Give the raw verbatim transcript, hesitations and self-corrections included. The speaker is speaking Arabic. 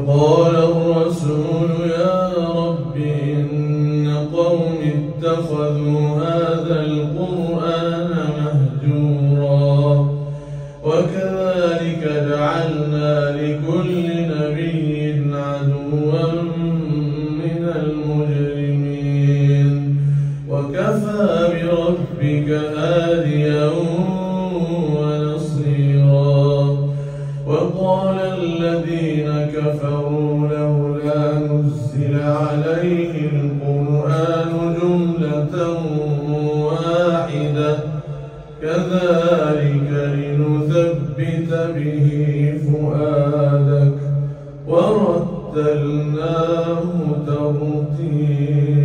فقال الرسول يا رب إن قومي اتخذوا هذا القرآن مهجورا وكذلك جعلنا لكل نبي عدوا من المجرمين وكفى بربك هاديا ونصيرا وقال الذين كفروا لولا نزل عليه القرآن جملة واحدة كذلك لنثبت به فؤادك ورتلناه ترتيلا.